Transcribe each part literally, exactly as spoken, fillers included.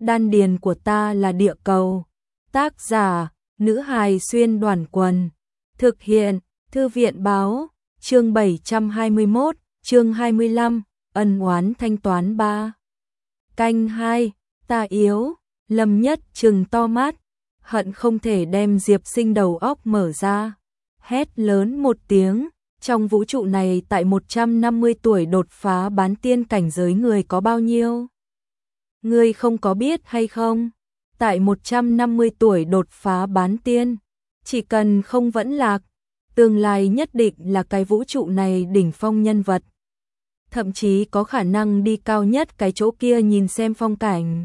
Đan điền của ta là địa cầu. Tác giả, nữ hài xuyên đoàn quần. Thực hiện, thư viện báo, chương bảy trăm hai mươi mốt, chương hai mươi lăm, ân oán thanh toán ba. Canh hai, ta yếu, Lâm Nhất trừng to mắt, hận không thể đem Diệp Sinh đầu óc mở ra. Hét lớn một tiếng, trong vũ trụ này tại một trăm năm mươi tuổi đột phá bán tiên cảnh giới người có bao nhiêu? Ngươi không có biết hay không? Tại một trăm năm mươi tuổi đột phá bán tiên, chỉ cần không vẫn lạc, tương lai nhất định là cái vũ trụ này đỉnh phong nhân vật. Thậm chí có khả năng đi cao nhất cái chỗ kia nhìn xem phong cảnh.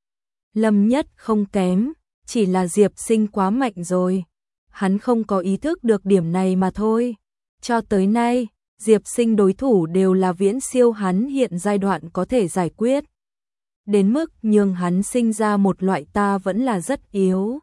Lâm Nhất không kém, chỉ là Diệp Sinh quá mạnh rồi. Hắn không có ý thức được điểm này mà thôi. Cho tới nay, Diệp Sinh đối thủ đều là viễn siêu hắn hiện giai đoạn có thể giải quyết. Đến mức nhường hắn sinh ra một loại ta vẫn là rất yếu.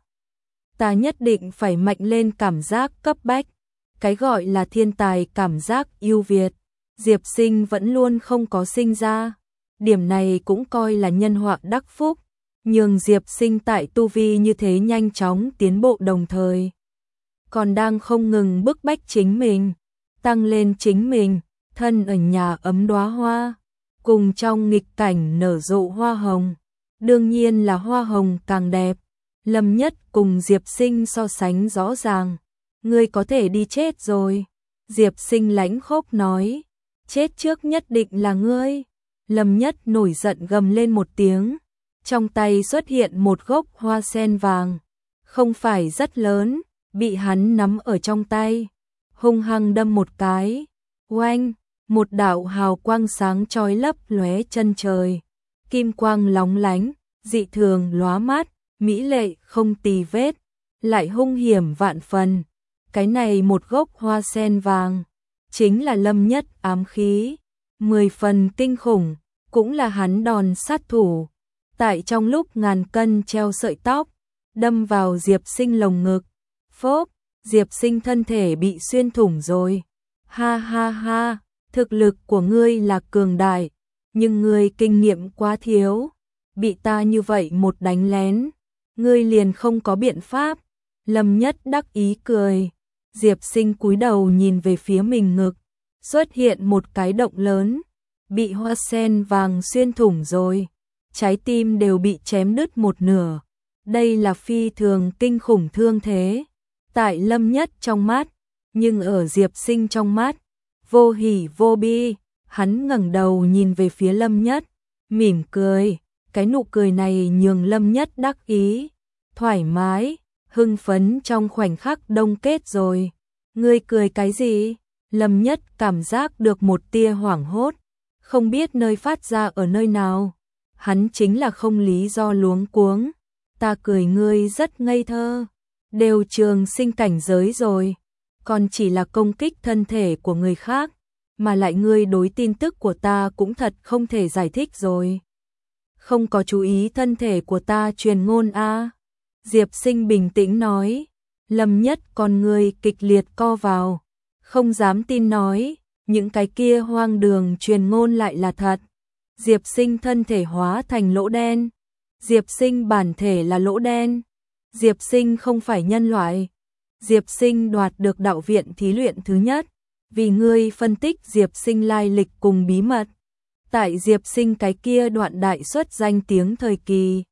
Ta nhất định phải mạnh lên cảm giác cấp bách. Cái gọi là thiên tài cảm giác ưu việt, Diệp Sinh vẫn luôn không có sinh ra. Điểm này cũng coi là nhân họa đắc phúc, nhường Diệp Sinh tại tu vi như thế nhanh chóng tiến bộ đồng thời. Còn đang không ngừng bức bách chính mình, tăng lên chính mình, thân ở nhà ấm đóa hoa, cùng trong nghịch cảnh nở rộ hoa hồng. Đương nhiên là hoa hồng càng đẹp. Lâm Nhất cùng Diệp Sinh so sánh rõ ràng. Ngươi có thể đi chết rồi. Diệp Sinh lãnh khốc nói. Chết trước nhất định là ngươi. Lâm Nhất nổi giận gầm lên một tiếng. Trong tay xuất hiện một gốc hoa sen vàng. Không phải rất lớn, bị hắn nắm ở trong tay. Hung hăng đâm một cái. Oanh, một đạo hào quang sáng chói lấp lóe chân trời. Kim quang lóng lánh, dị thường lóa mắt, mỹ lệ không tì vết, lại hung hiểm vạn phần. Cái này một gốc hoa sen vàng, chính là Lâm Nhất ám khí, mười phần kinh khủng, cũng là hắn đòn sát thủ. Tại trong lúc ngàn cân treo sợi tóc, đâm vào Diệp Sinh lồng ngực. Phốp, Diệp Sinh thân thể bị xuyên thủng rồi. Ha ha ha, thực lực của ngươi là cường đại, nhưng ngươi kinh nghiệm quá thiếu. Bị ta như vậy một đánh lén, ngươi liền không có biện pháp. Lâm Nhất đắc ý cười. Diệp Sinh cúi đầu nhìn về phía mình ngực, xuất hiện một cái động lớn, bị hoa sen vàng xuyên thủng rồi. Trái tim đều bị chém đứt một nửa. Đây là phi thường kinh khủng thương thế. Tại Lâm Nhất trong mắt, nhưng ở Diệp Sinh trong mắt, vô hỉ vô bi. Hắn ngẩng đầu nhìn về phía Lâm Nhất, mỉm cười. Cái nụ cười này nhường Lâm Nhất đắc ý, thoải mái, hưng phấn trong khoảnh khắc đông kết rồi. Ngươi cười cái gì? Lâm Nhất cảm giác được một tia hoảng hốt, không biết nơi phát ra ở nơi nào. Hắn chính là không lý do luống cuống. Ta cười ngươi rất ngây thơ, đều trường sinh cảnh giới rồi, còn chỉ là công kích thân thể của người khác, mà lại ngươi đối tin tức của ta cũng thật không thể giải thích rồi. Không có chú ý thân thể của ta truyền ngôn a à? Diệp Sinh bình tĩnh nói. Lâm Nhất con người kịch liệt co vào, không dám tin nói, những cái kia hoang đường truyền ngôn lại là thật. Diệp Sinh thân thể hóa thành lỗ đen. Diệp Sinh bản thể là lỗ đen. Diệp Sinh không phải nhân loại. Diệp Sinh đoạt được đạo viện thí luyện thứ nhất, vì ngươi phân tích Diệp Sinh lai lịch cùng bí mật. Tại Diệp Sinh cái kia đoạn đại xuất danh tiếng thời kỳ,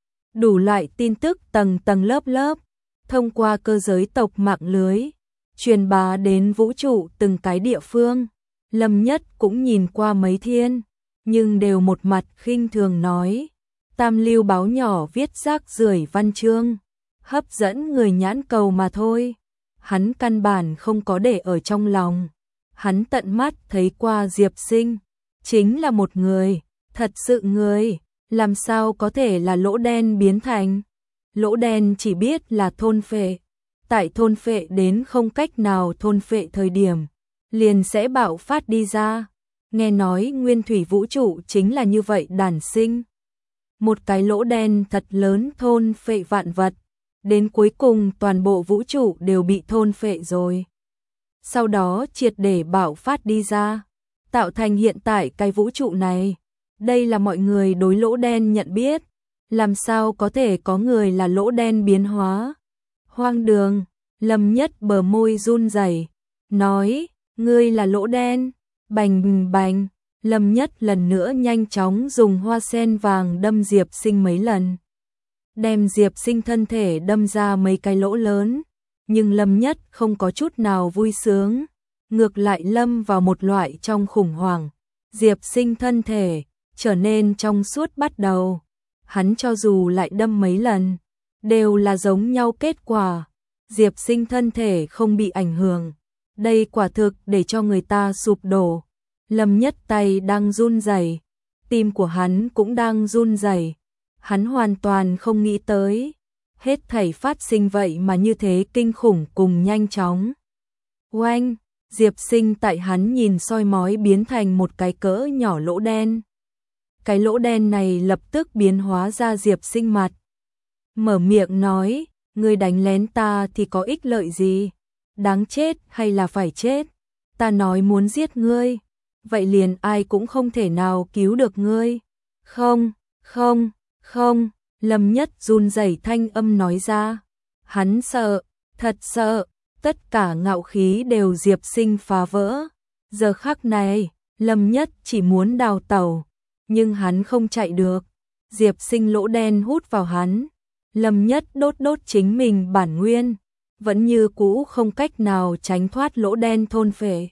đủ loại tin tức tầng tầng lớp lớp, thông qua cơ giới tộc mạng lưới, truyền bá đến vũ trụ từng cái địa phương. Lâm Nhất cũng nhìn qua mấy thiên, nhưng đều một mặt khinh thường nói. Tam lưu báo nhỏ viết rác rưởi văn chương, hấp dẫn người nhãn cầu mà thôi. Hắn căn bản không có để ở trong lòng. Hắn tận mắt thấy qua Diệp Sinh, chính là một người, thật sự người, làm sao có thể là lỗ đen biến thành. Lỗ đen chỉ biết là thôn phệ, tại thôn phệ đến không cách nào thôn phệ thời điểm, liền sẽ bạo phát đi ra. Nghe nói nguyên thủy vũ trụ chính là như vậy đản sinh. Một cái lỗ đen thật lớn thôn phệ vạn vật, đến cuối cùng toàn bộ vũ trụ đều bị thôn phệ rồi. Sau đó triệt để bạo phát đi ra, tạo thành hiện tại cái vũ trụ này. Đây là mọi người đối lỗ đen nhận biết. Làm sao có thể có người là lỗ đen biến hóa? Hoang đường, Lâm Nhất bờ môi run rẩy, nói, ngươi là lỗ đen, bành bành, Lâm Nhất lần nữa nhanh chóng dùng hoa sen vàng đâm Diệp Sinh mấy lần. Đem Diệp Sinh thân thể đâm ra mấy cái lỗ lớn, nhưng Lâm Nhất không có chút nào vui sướng, ngược lại lâm vào một loại trong khủng hoảng. Diệp Sinh thân thể trở nên trong suốt bắt đầu, hắn cho dù lại đâm mấy lần, đều là giống nhau kết quả. Diệp Sinh thân thể không bị ảnh hưởng, đây quả thực để cho người ta sụp đổ. Lâm Nhất tay đang run rẩy, tim của hắn cũng đang run rẩy. Hắn hoàn toàn không nghĩ tới, hết thảy phát sinh vậy mà như thế kinh khủng cùng nhanh chóng. Oanh, Diệp Sinh tại hắn nhìn soi mói biến thành một cái cỡ nhỏ lỗ đen. Cái lỗ đen này lập tức biến hóa ra Diệp Sinh mặt. Mở miệng nói, ngươi đánh lén ta thì có ích lợi gì? Đáng chết hay là phải chết? Ta nói muốn giết ngươi, vậy liền ai cũng không thể nào cứu được ngươi. Không, không, không, Lâm Nhất run rẩy thanh âm nói ra. Hắn sợ, thật sợ, tất cả ngạo khí đều Diệp Sinh phá vỡ. Giờ khắc này, Lâm Nhất chỉ muốn đào tẩu, nhưng hắn không chạy được. Diệp Sinh lỗ đen hút vào hắn. Lâm Nhất đốt đốt chính mình bản nguyên, vẫn như cũ không cách nào tránh thoát lỗ đen thôn phệ.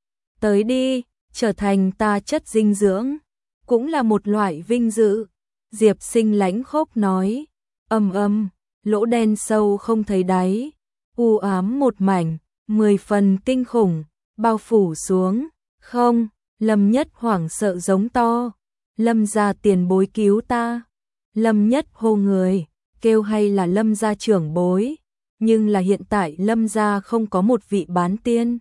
Tới đi, trở thành ta chất dinh dưỡng, cũng là một loại vinh dự. Diệp Sinh lãnh khốc nói, ầm ầm, lỗ đen sâu không thấy đáy, u ám một mảnh, mười phần kinh khủng, bao phủ xuống. Không, Lâm Nhất hoảng sợ giống to, Lâm gia tiền bối cứu ta. Lâm Nhất hô người, kêu hay là Lâm gia trưởng bối, nhưng là hiện tại Lâm gia không có một vị bán tiên.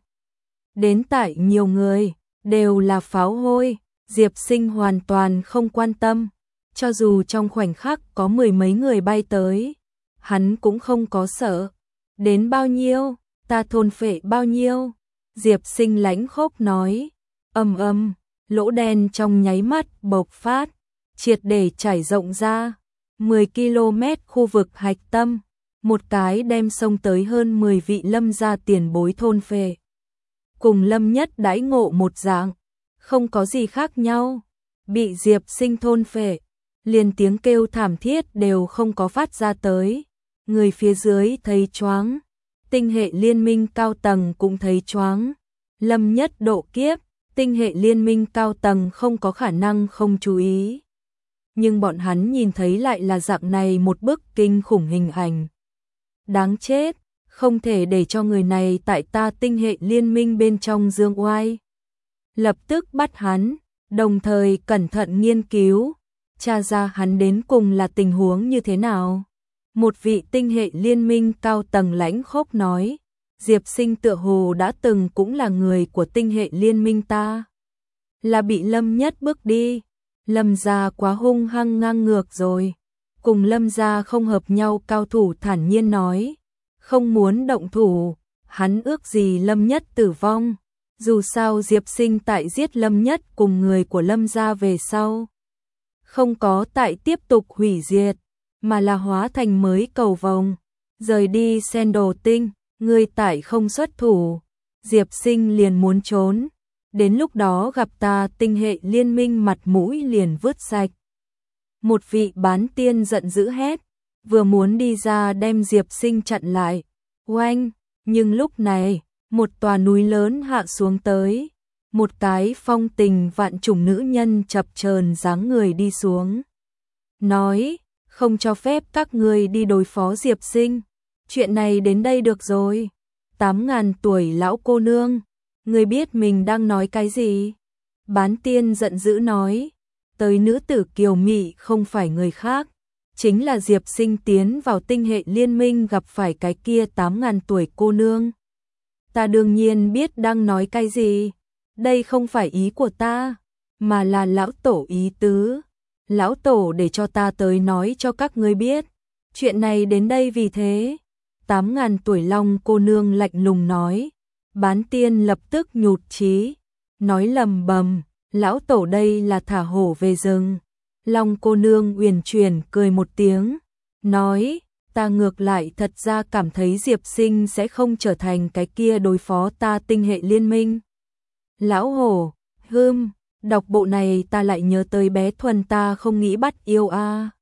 Đến tại nhiều người, đều là pháo hôi, Diệp Sinh hoàn toàn không quan tâm. Cho dù trong khoảnh khắc có mười mấy người bay tới, hắn cũng không có sợ. Đến bao nhiêu, ta thôn phệ bao nhiêu. Diệp Sinh lãnh khốc nói, ầm ầm, lỗ đen trong nháy mắt bộc phát, triệt để trải rộng ra. mười ki lô mét khu vực hạch tâm, một cái đem xông tới hơn mười vị Lâm gia tiền bối thôn phệ. Cùng Lâm Nhất đãi ngộ một dạng, không có gì khác nhau, bị Diệp Sinh thôn phệ, liền tiếng kêu thảm thiết đều không có phát ra tới. Người phía dưới thấy choáng, tinh hệ liên minh cao tầng cũng thấy choáng. Lâm Nhất độ kiếp, tinh hệ liên minh cao tầng không có khả năng không chú ý. Nhưng bọn hắn nhìn thấy lại là dạng này một bức kinh khủng hình ảnh. Đáng chết, không thể để cho người này tại ta tinh hệ liên minh bên trong dương oai. Lập tức bắt hắn, đồng thời cẩn thận nghiên cứu, tra ra hắn đến cùng là tình huống như thế nào. Một vị tinh hệ liên minh cao tầng lãnh khốc nói, Diệp Sinh tựa hồ đã từng cũng là người của tinh hệ liên minh ta. Là bị Lâm Nhất bước đi. Lâm gia quá hung hăng ngang ngược rồi. Cùng Lâm gia không hợp nhau cao thủ thản nhiên nói, không muốn động thủ, hắn ước gì Lâm Nhất tử vong. Dù sao Diệp Sinh tại giết Lâm Nhất cùng người của Lâm gia về sau, không có tại tiếp tục hủy diệt, mà là hóa thành mới cầu vồng, rời đi Sen Đồ Tinh. Người tại không xuất thủ, Diệp Sinh liền muốn trốn. Đến lúc đó gặp ta tinh hệ liên minh mặt mũi liền vứt sạch. Một vị bán tiên giận dữ hét, vừa muốn đi ra đem Diệp Sinh chặn lại. Oanh, nhưng lúc này, một tòa núi lớn hạ xuống tới. Một cái phong tình vạn trùng nữ nhân chập chờn dáng người đi xuống. Nói, không cho phép các ngươi đi đối phó Diệp Sinh. Chuyện này đến đây được rồi. Tám ngàn tuổi lão cô nương, ngươi biết mình đang nói cái gì? Bán tiên giận dữ nói, tới nữ tử kiều mị không phải người khác, chính là Diệp Sinh tiến vào tinh hệ liên minh gặp phải cái kia tám ngàn tuổi cô nương. Ta đương nhiên biết đang nói cái gì, đây không phải ý của ta, mà là lão tổ ý tứ. Lão tổ để cho ta tới nói cho các ngươi biết, chuyện này đến đây vì thế. Tám ngàn tuổi long cô nương lạnh lùng nói. Bán tiên lập tức nhụt chí, nói lầm bầm, lão tổ đây là thả hổ về rừng. Long cô nương uyển chuyển cười một tiếng, nói, ta ngược lại thật ra cảm thấy Diệp Sinh sẽ không trở thành cái kia đối phó ta tinh hệ liên minh. Lão hổ, hưm, đọc bộ này ta lại nhớ tới bé Thuần ta không nghĩ bắt yêu a.